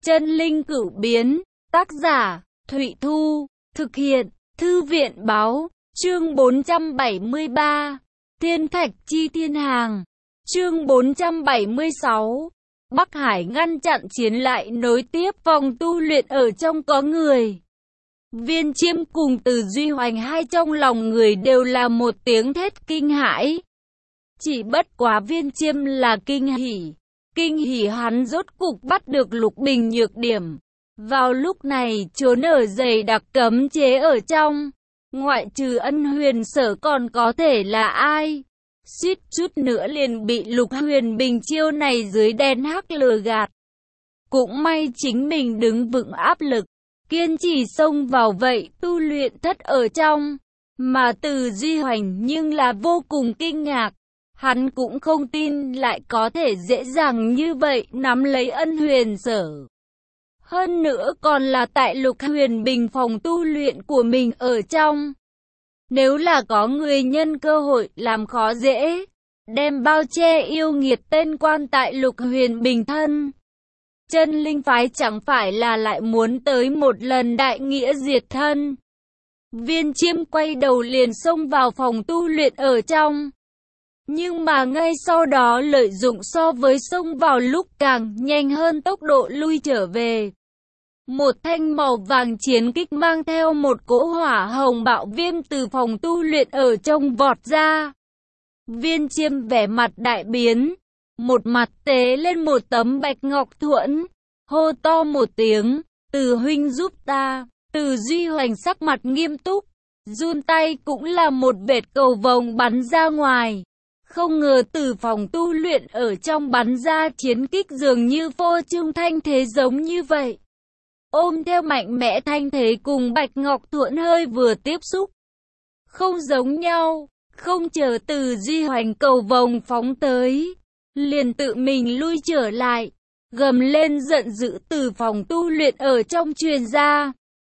Chân linh cửu biến, tác giả, Thụy Thu, thực hiện, Thư viện báo, chương 473, Thiên Thạch Chi Thiên Hàng, chương 476, Bắc Hải ngăn chặn chiến lại nối tiếp vòng tu luyện ở trong có người. Viên Chiêm cùng Từ Duy Hoành hai trong lòng người đều là một tiếng thét kinh hãi. Chỉ bất quá Viên Chiêm là kinh hỉ hắn rốt cục bắt được Lục Bình nhược điểm. Vào lúc này trốn ở dày đặc cấm chế ở trong, ngoại trừ Ân Huyền Sở còn có thể là ai? Suýt chút nữa liền bị Lục Huyền Bình chiêu này dưới đen hắc lừa gạt. Cũng may chính mình đứng vững áp lực, kiên trì xông vào vậy tu luyện thất ở trong. Mà Từ Duy Hoành nhưng là vô cùng kinh ngạc. Hắn cũng không tin lại có thể dễ dàng như vậy nắm lấy Ân Huyền Sở. Hơn nữa còn là tại Lục Huyền Bình phòng tu luyện của mình ở trong. Nếu là có người nhân cơ hội làm khó dễ, đem bao che yêu nghiệt tên quan tại Lục Huyền Bình thân, Chân Linh phái chẳng phải là lại muốn tới một lần đại nghĩa diệt thân. Viên Chiêm quay đầu liền xông vào phòng tu luyện ở trong. Nhưng mà ngay sau đó lợi dụng so với xông vào lúc càng nhanh hơn tốc độ lui trở về. Một thanh màu vàng chiến kích mang theo một cỗ hỏa hồng bạo viêm từ phòng tu luyện ở trong vọt ra. Viên Chiêm vẻ mặt đại biến, một mặt tế lên một tấm bạch ngọc thuẫn, hô to một tiếng, Từ huynh giúp ta. Từ Duy Hoành sắc mặt nghiêm túc, run tay cũng là một vệt cầu vồng bắn ra ngoài. Không ngờ từ phòng tu luyện ở trong bắn ra chiến kích dường như phô trương thanh thế giống như vậy. Ôm theo mạnh mẽ thanh thế cùng bạch ngọc thuẫn hơi vừa tiếp xúc. Không giống nhau, không chờ Từ Duy Hoành cầu vồng phóng tới, liền tự mình lui trở lại, gầm lên giận dữ từ phòng tu luyện ở trong truyền ra.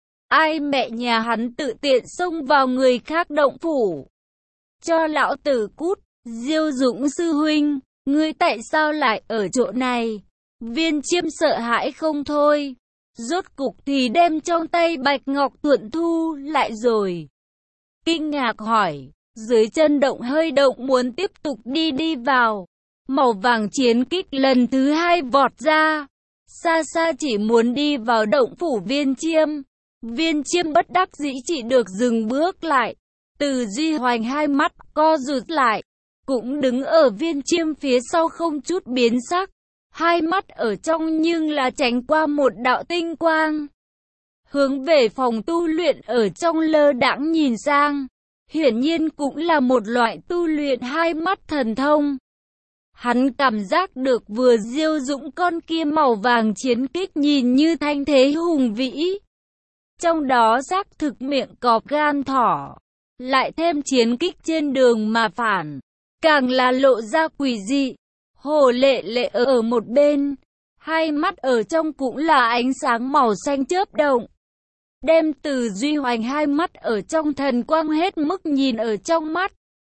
Ai mẹ nhà hắn tự tiện xông vào người khác động phủ. Cho lão tử cút, Diêu Dũng sư huynh, ngươi tại sao lại ở chỗ này? Viên Chiêm sợ hãi không thôi. Rốt cục thì đem trong tay bạch ngọc thuẫn thu lại rồi. Kinh ngạc hỏi, dưới chân động hơi động muốn tiếp tục đi vào. Màu vàng chiến kích lần thứ hai vọt ra. Xa xa chỉ muốn đi vào động phủ Viên Chiêm. Viên Chiêm bất đắc dĩ chỉ được dừng bước lại. Từ Duy Hoành hai mắt co rụt lại, cũng đứng ở Viên Chiêm phía sau không chút biến sắc. Hai mắt ở trong nhưng là tránh qua một đạo tinh quang. Hướng về phòng tu luyện ở trong lơ đãng nhìn sang. Hiển nhiên cũng là một loại tu luyện hai mắt thần thông. Hắn cảm giác được vừa Diêu Dũng con kia màu vàng chiến kích nhìn như thanh thế hùng vĩ. Trong đó xác thực miệng cọp gan thỏ. Lại thêm chiến kích trên đường mà phản. Càng là lộ ra quỷ dị. Hồ Lệ Lệ ở một bên, hai mắt ở trong cũng là ánh sáng màu xanh chớp động. Đem Từ Duy Hoành hai mắt ở trong thần quang hết mức nhìn ở trong mắt.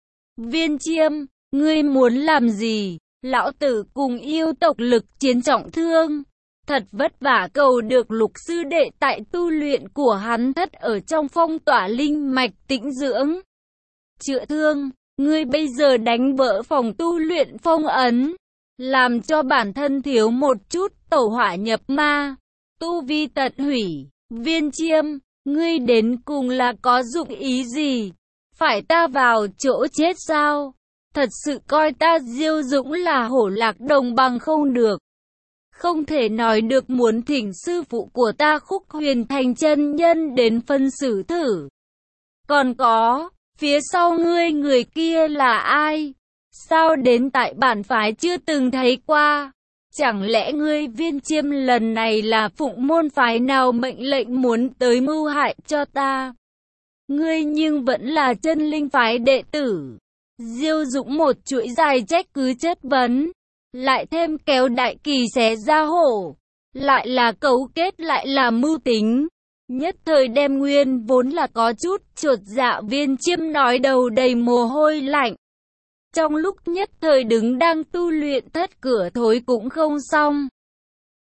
Viên Chiêm, ngươi muốn làm gì? Lão tử cùng yêu tộc lực chiến trọng thương. Thật vất vả cầu được Lục sư đệ tại tu luyện của hắn thất ở trong phong tỏa linh mạch tĩnh dưỡng. Chữa thương, ngươi bây giờ đánh vỡ phòng tu luyện phong ấn. Làm cho bản thân thiếu một chút tẩu hỏa nhập ma, tu vi tận hủy. Viên Chiêm, ngươi đến cùng là có dụng ý gì? Phải ta vào chỗ chết sao? Thật sự coi ta Diêu Dũng là hổ lạc đồng bằng không được. Không thể nói được muốn thỉnh sư phụ của ta Khúc Huyền Thành chân nhân đến phân xử thử. Còn có, phía sau ngươi người kia là ai? Sao đến tại bản phái chưa từng thấy qua? Chẳng lẽ ngươi Viên Chiêm lần này là phụng môn phái nào mệnh lệnh muốn tới mưu hại cho ta? Ngươi nhưng vẫn là Chân Linh phái đệ tử. Diêu Dũng một chuỗi dài trách cứ chất vấn. Lại thêm kéo đại kỳ xé ra hổ. Lại là cấu kết lại là mưu tính. Nhất thời đem nguyên vốn là có chút chột dạ Viên Chiêm nói đầu đầy mồ hôi lạnh. Trong lúc nhất thời đứng đang tu luyện thất cửa thối cũng không xong.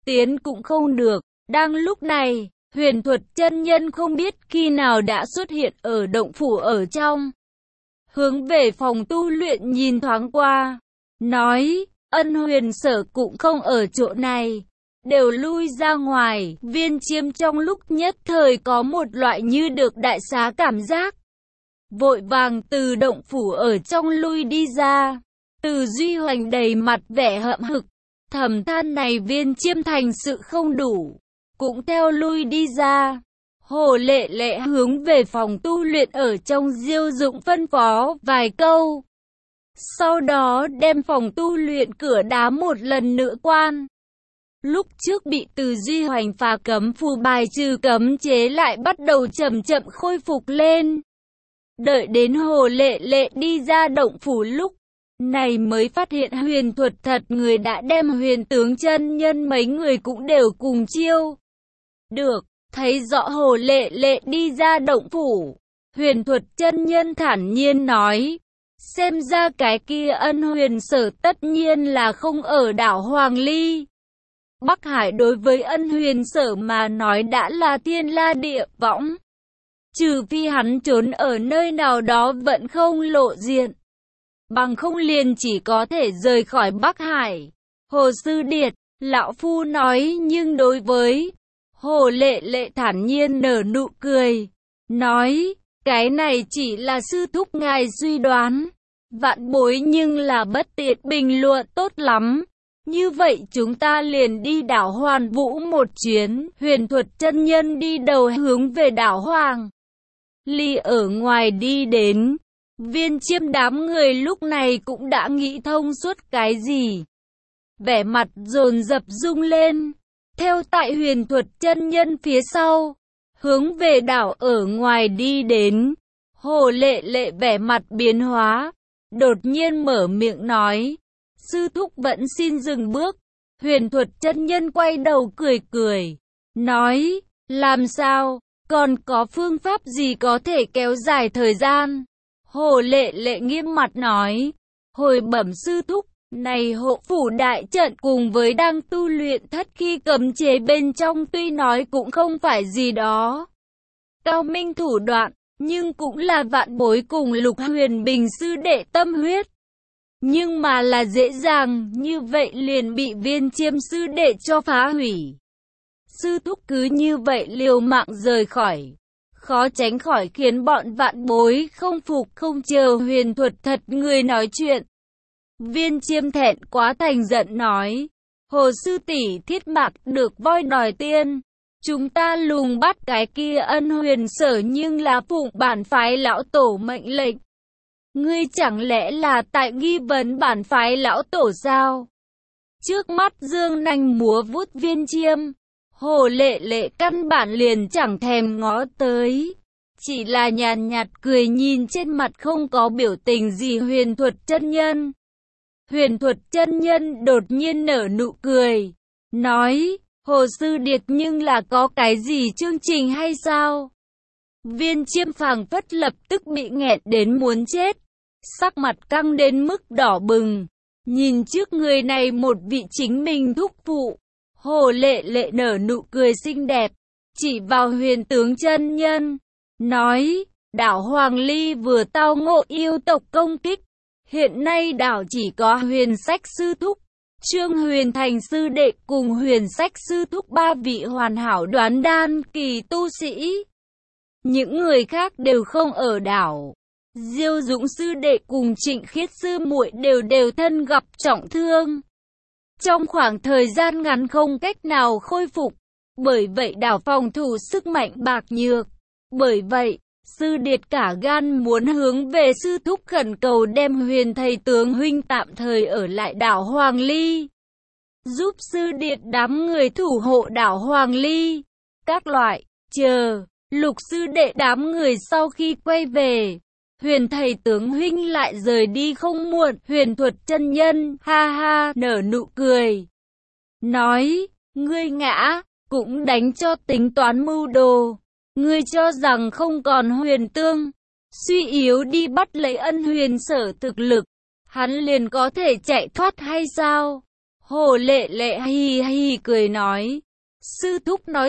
tiến cũng không được. Đang lúc này, Huyền Thuật chân nhân không biết khi nào đã xuất hiện ở động phủ ở trong. Hướng về phòng tu luyện nhìn thoáng qua, nói, Ân Huyền Sở cũng không ở chỗ này, đều lui ra ngoài. Viên Chiêm trong lúc nhất thời có một loại như được đại xá cảm giác, vội vàng từ động phủ ở trong lui đi ra. Từ Duy Hoành đầy mặt vẻ hậm hực, thầm than này Viên Chiêm thành sự không đủ, cũng theo lui đi ra. Hồ Lệ Lệ hướng về phòng tu luyện ở trong Diêu Dụng phân phó vài câu, sau đó đem phòng tu luyện cửa đá một lần nữa quan. Lúc trước bị Từ Duy Hoành phá cấm phù bài trừ cấm chế lại bắt đầu chậm chậm khôi phục lên. Đợi đến Hồ Lệ Lệ đi ra động phủ lúc này mới phát hiện Huyền Thuật thật người đã đem Huyền Tướng chân nhân mấy người cũng đều cùng chiêu được. Thấy rõ Hồ Lệ Lệ đi ra động phủ, Huyền Thuật chân nhân thản nhiên nói, xem ra cái kia Ân Huyền Sở tất nhiên là không ở đảo Hoàng Ly. Bắc Hải đối với Ân Huyền Sở mà nói đã là thiên la địa võng, trừ phi hắn trốn ở nơi nào đó vẫn không lộ diện, bằng không liền chỉ có thể rời khỏi Bắc Hải. Hồ Sư Điệt, lão phu nói, nhưng đối với Hồ Lệ Lệ thản nhiên nở nụ cười, nói, cái này chỉ là sư thúc ngài suy đoán, vạn bối nhưng là bất tiện bình luận. Tốt lắm, như vậy chúng ta liền đi đảo Hoàn Vũ một chuyến. Huyền Thuật chân nhân đi đầu hướng về đảo Hoàng Ly ở ngoài đi đến. Viên Chiêm đám người lúc này cũng đã nghĩ thông suốt cái gì, vẻ mặt dồn dập rung lên, theo tại Huyền Thuật chân nhân phía sau, hướng về đảo ở ngoài đi đến. Hồ Lệ Lệ vẻ mặt biến hóa, đột nhiên mở miệng nói, sư thúc vẫn xin dừng bước. Huyền Thuật chân nhân quay đầu cười cười, nói, làm sao, còn có phương pháp gì có thể kéo dài thời gian? Hồ Lệ Lệ nghiêm mặt nói, hồi bẩm sư thúc, này hộ phủ đại trận cùng với đang tu luyện thất khi cấm chế bên trong tuy nói cũng không phải gì đó cao minh thủ đoạn, nhưng cũng là vạn bối cùng Lục Huyền Bình sư đệ tâm huyết. Nhưng mà là dễ dàng như vậy liền bị Viên Chiêm sư đệ cho phá hủy. Sư thúc cứ như vậy liều mạng rời khỏi, khó tránh khỏi khiến bọn vạn bối không phục. Không chờ Huyền Thuật thật người nói chuyện, Viên Chiêm thẹn quá thành giận nói, Hồ sư tỷ thiết mạc được voi đòi tiên, chúng ta lùng bắt cái kia Ân Huyền Sở nhưng là phụng bản phái lão tổ mệnh lệnh. Ngươi chẳng lẽ là tại nghi vấn bản phái lão tổ sao? Trước mắt dương nanh múa vuốt Viên Chiêm, Hồ Lệ Lệ căn bản liền chẳng thèm ngó tới, chỉ là nhàn nhạt cười nhìn trên mặt không có biểu tình gì Huyền Thuật chân nhân. Huyền Thuật chân nhân đột nhiên nở nụ cười, nói, Hồ sư điệt nhưng là có cái gì chương trình hay sao? Viên Chiêm phảng phất lập tức bị nghẹn đến muốn chết, sắc mặt căng đến mức đỏ bừng, nhìn trước người này một vị chính mình thúc phụ. Hồ Lệ Lệ nở nụ cười xinh đẹp, chỉ vào Huyền Tướng chân nhân, nói, đảo Hoàng Ly vừa tao ngộ yêu tộc công kích, hiện nay đảo chỉ có Huyền Sách sư thúc, Trương Huyền Thành sư đệ cùng Huyền Sách sư thúc ba vị hoàn hảo đoán đan kỳ tu sĩ. Những người khác đều không ở đảo. Diêu Dũng sư đệ cùng Trịnh Khiết sư muội đều thân gặp trọng thương, trong khoảng thời gian ngắn không cách nào khôi phục, bởi vậy đảo phòng thủ sức mạnh bạc nhược. Bởi vậy, sư điệt cả gan muốn hướng về sư thúc khẩn cầu đem Huyền thầy tướng huynh tạm thời ở lại đảo Hoàng Ly, giúp sư điệt đám người thủ hộ đảo Hoàng Ly. Các loại, chờ, Lục sư đệ đám người sau khi quay về, Huyền thầy tướng huynh lại rời đi không muộn. Huyền Thuật chân nhân ha ha nở nụ cười, nói, ngươi ngã, cũng đánh cho tính toán mưu đồ. Ngươi cho rằng không còn Huyền Tương suy yếu đi bắt lấy Ân Huyền Sở thực lực, hắn liền có thể chạy thoát hay sao? Hồ Lệ Lệ hì hì cười nói, sư thúc nói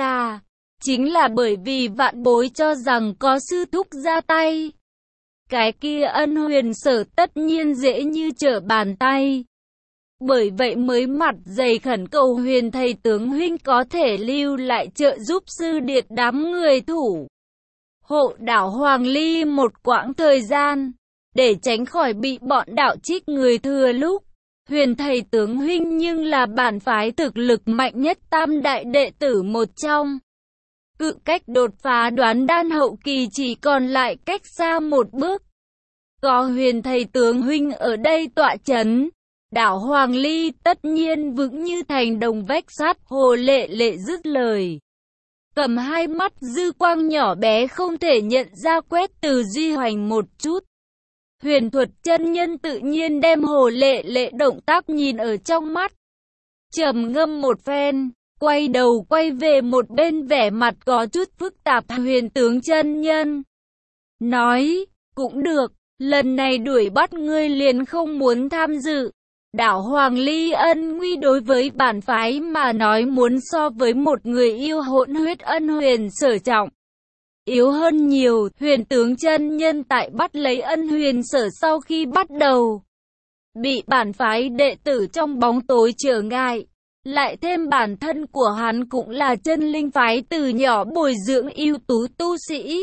chính là bởi vì vạn bối cho rằng có sư thúc ra tay. Cái kia Ân Huyền Sở tất nhiên dễ như trở bàn tay. Bởi vậy mới mặt dày khẩn cầu Huyền thầy tướng huynh có thể lưu lại trợ giúp sư điệt đám người thủ hộ đảo Hoàng Ly một quãng thời gian, để tránh khỏi bị bọn đạo trích người thừa lúc. Huyền thầy tướng huynh nhưng là bản phái thực lực mạnh nhất tam đại đệ tử một trong. Cự cách đột phá đoán đan hậu kỳ chỉ còn lại cách xa một bước. Có Huyền thầy tướng huynh ở đây tọa chấn, đảo Hoàng Ly tất nhiên vững như thành đồng vách sắt. Hồ Lệ Lệ dứt lời, cầm hai mắt dư quang nhỏ bé không thể nhận ra quét Từ Duy Hoành một chút. Huyền Thuật chân nhân tự nhiên đem Hồ Lệ Lệ động tác nhìn ở trong mắt, trầm ngâm một phen, quay đầu quay về một bên, vẻ mặt có chút phức tạp. Huyền tướng chân nhân nói, cũng được, lần này đuổi bắt ngươi liền không muốn tham dự. Đảo Hoàng Ly ân nguy đối với bản phái mà nói muốn so với một người yêu hỗn huyết Ân Huyền Sở trọng yếu hơn nhiều. Huyền tướng chân nhân tại bắt lấy Ân Huyền Sở sau khi bắt đầu bị bản phái đệ tử trong bóng tối trở ngại, lại thêm bản thân của hắn cũng là chân linh phái từ nhỏ bồi dưỡng ưu tú tu sĩ,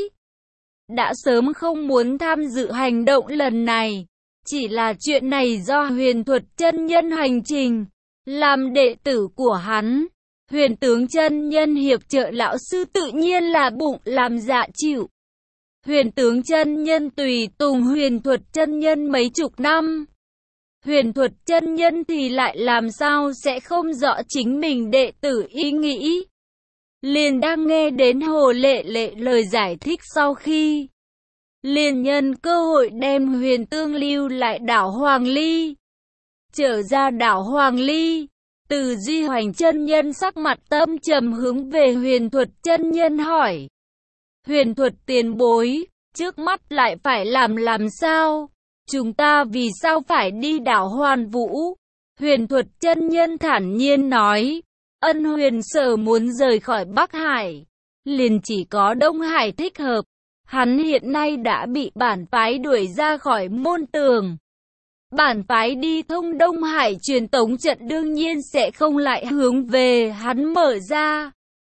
đã sớm không muốn tham dự hành động lần này. Chỉ là chuyện này do Huyền Thuật chân nhân hành trình, làm đệ tử của hắn, Huyền tướng chân nhân hiệp trợ lão sư tự nhiên là bụng làm dạ chịu. Huyền tướng chân nhân tùy tùng Huyền Thuật chân nhân mấy chục năm, Huyền Thuật chân nhân thì lại làm sao sẽ không rõ chính mình đệ tử ý nghĩ. Liền đang nghe đến Hồ Lệ Lệ lời giải thích sau khi, liền nhân cơ hội đem Huyền Tương lưu lại đảo Hoàng Ly. Trở ra đảo Hoàng Ly, Từ Duy Hoành chân nhân sắc mặt tâm trầm hướng về Huyền Thuật chân nhân hỏi, Huyền Thuật tiền bối, trước mắt lại phải làm sao? Chúng ta vì sao phải đi đảo Hoàn Vũ? Huyền Thuật chân nhân thản nhiên nói, Ân Huyền Sở muốn rời khỏi Bắc Hải, liền chỉ có Đông Hải thích hợp. Hắn hiện nay đã bị bản phái đuổi ra khỏi môn tường. Bản phái đi thông Đông Hải truyền tống trận đương nhiên sẽ không lại hướng về hắn mở ra.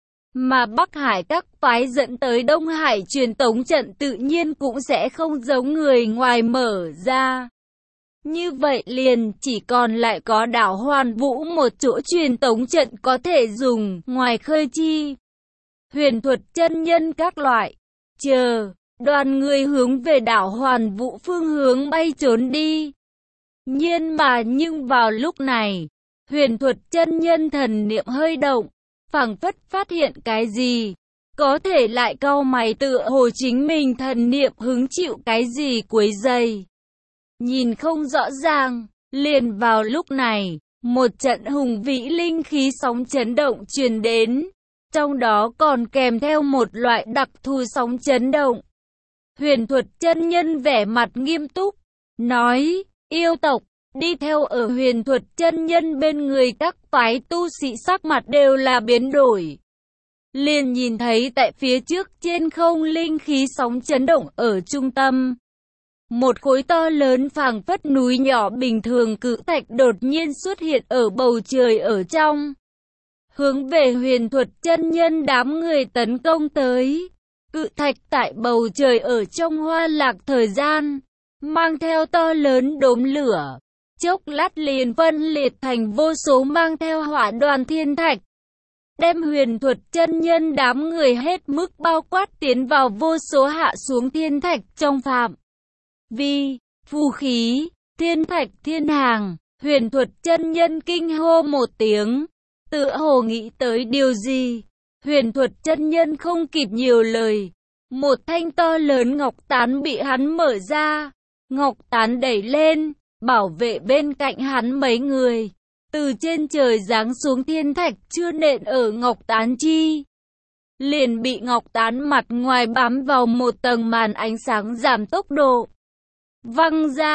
Mà Bắc Hải các phái dẫn tới Đông Hải truyền tống trận tự nhiên cũng sẽ không giống người ngoài mở ra. Như vậy liền chỉ còn lại có đảo Hoàn Vũ một chỗ truyền tống trận có thể dùng ngoài khơi chi. Huyền Thuật chân nhân các loại. Chờ, đoàn người hướng về đảo Hoàn Vũ phương hướng bay trốn đi. Nhưng vào lúc này, Huyền Thuật chân nhân thần niệm hơi động, phảng phất phát hiện cái gì, có thể lại cau mày tựa hồ chính mình thần niệm hứng chịu cái gì quấy rầy. Nhìn không rõ ràng, liền vào lúc này, một trận hùng vĩ linh khí sóng chấn động truyền đến, trong đó còn kèm theo một loại đặc thù sóng chấn động. Huyền Thuật chân nhân vẻ mặt nghiêm túc, nói, yêu tộc, đi theo ở Huyền Thuật chân nhân bên người các phái tu sĩ sắc mặt đều là biến đổi. Liền nhìn thấy tại phía trước trên không linh khí sóng chấn động ở trung tâm. Một khối to lớn phảng phất núi nhỏ bình thường cự thạch đột nhiên xuất hiện ở bầu trời ở trong. Hướng về Huyền Thuật chân nhân đám người tấn công tới. Cự thạch tại bầu trời ở trong hoa lạc thời gian, mang theo to lớn đốm lửa. Chốc lát liền phân liệt thành vô số mang theo hỏa đoàn thiên thạch. Đem Huyền Thuật chân nhân đám người hết mức bao quát tiến vào vô số hạ xuống thiên thạch trong phạm vi, phù khí, thiên thạch thiên hàng. Huyền Thuật chân nhân kinh hô một tiếng, tựa hồ nghĩ tới điều gì. Huyền Thuật chân nhân không kịp nhiều lời, một thanh to lớn ngọc tán bị hắn mở ra, ngọc tán đẩy lên, bảo vệ bên cạnh hắn mấy người. Từ trên trời giáng xuống thiên thạch chưa nện ở ngọc tán chi, liền bị ngọc tán mặt ngoài bám vào một tầng màn ánh sáng giảm tốc độ, văng ra.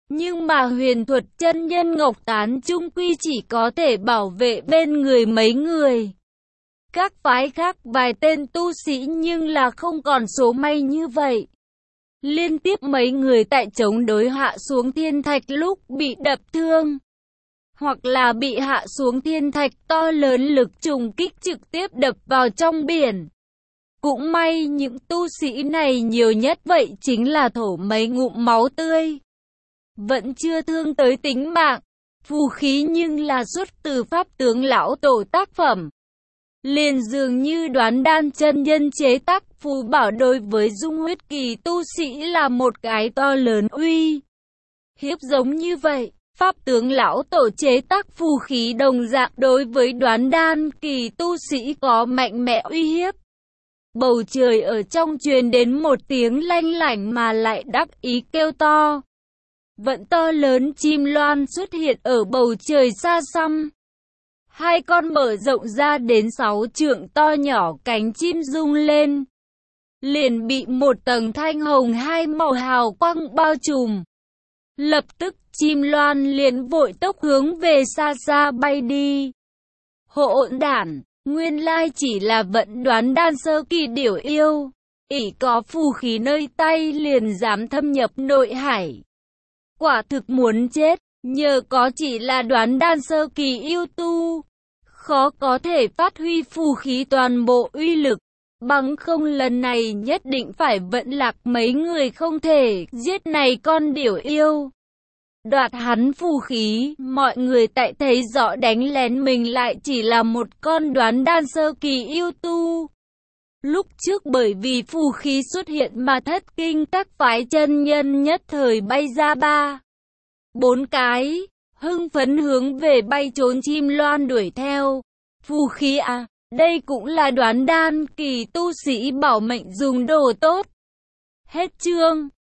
Nhưng mà huyền thuật chân nhân Ngọc Tán chung quy chỉ có thể bảo vệ bên người mấy người. Các phái khác vài tên tu sĩ nhưng là không còn số may như vậy. Liên tiếp mấy người tại chống đối hạ xuống thiên thạch lúc bị đập thương, hoặc là bị hạ xuống thiên thạch to lớn lực trùng kích trực tiếp đập vào trong biển. Cũng may những tu sĩ này nhiều nhất vậy chính là thổ mấy ngụm máu tươi. Vẫn chưa thương tới tính mạng. Phù khí nhưng là xuất từ pháp tướng lão tổ tác phẩm. Liền dường như Đoán Đan chân nhân chế tác phù bảo đối với dung huyết kỳ tu sĩ là một cái to lớn uy hiếp giống như vậy. Pháp tướng lão tổ chế tác phù khí đồng dạng đối với Đoán Đan kỳ tu sĩ có mạnh mẽ uy hiếp. Bầu trời ở trong truyền đến một tiếng lanh lảnh mà lại đắc ý kêu to. Vẫn to lớn chim loan xuất hiện ở bầu trời xa xăm. Hai con mở rộng ra đến 6 trượng to nhỏ cánh chim rung lên. Liền bị một tầng thanh hồng hai màu hào quang bao trùm. Lập tức chim loan liền vội tốc hướng về xa xa bay đi. Hỗn đản, nguyên lai chỉ là vận Đoán Đan sơ kỳ điểu yêu. Ỷ có phù khí nơi tay liền dám thâm nhập nội hải. Quả thực muốn chết, nhờ có chỉ là Đoán Đan sơ kỳ yêu tu. Khó có thể phát huy phù khí toàn bộ uy lực. Bằng không lần này nhất định phải vận lạc mấy người không thể giết này con điểu yêu. Đoạt hắn phù khí, mọi người tại thấy rõ đánh lén mình lại chỉ là một con Đoán Đan sơ kỳ yêu tu. Lúc trước bởi vì phù khí xuất hiện mà thất kinh, các phái chân nhân nhất thời bay ra 3-4 cái, hưng phấn hướng về bay trốn chim loan đuổi theo. Phù khí à, đây cũng là Đoán Đan kỳ tu sĩ bảo mệnh dùng đồ tốt. Hết chương.